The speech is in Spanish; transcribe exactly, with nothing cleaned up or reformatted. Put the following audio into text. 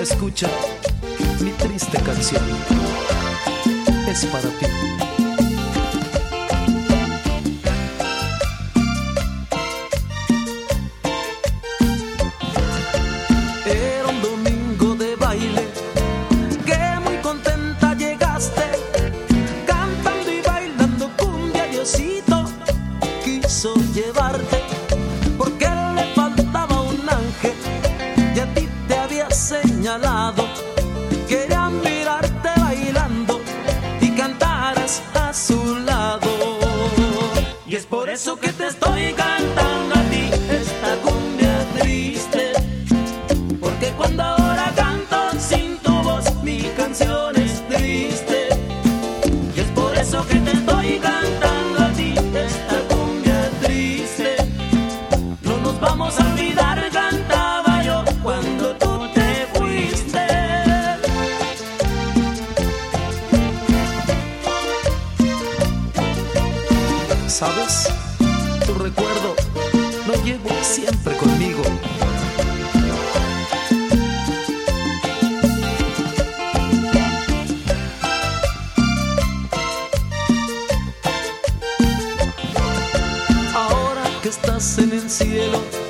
Escucha, mi triste canción es para ti. Era un domingo de baile que muy contenta llegaste, cantando y bailando cumbia. Diosito quiso llevarte porque le faltaba un ángel y a ti te había señalado. Quería mirarte bailando y cantaras a su lado. Y es por eso que te estoy cantando a ti esta cumbia triste, porque cuando ahora canto sin tu voz mi canción es triste. Y es por eso que te estoy cantando a ti esta cumbia triste. No nos vamos a olvidar, cantaba yo cuando tú te fuiste. ¿Sabes? Tu recuerdo lo llevo siempre conmigo. Ahora que estás en el cielo,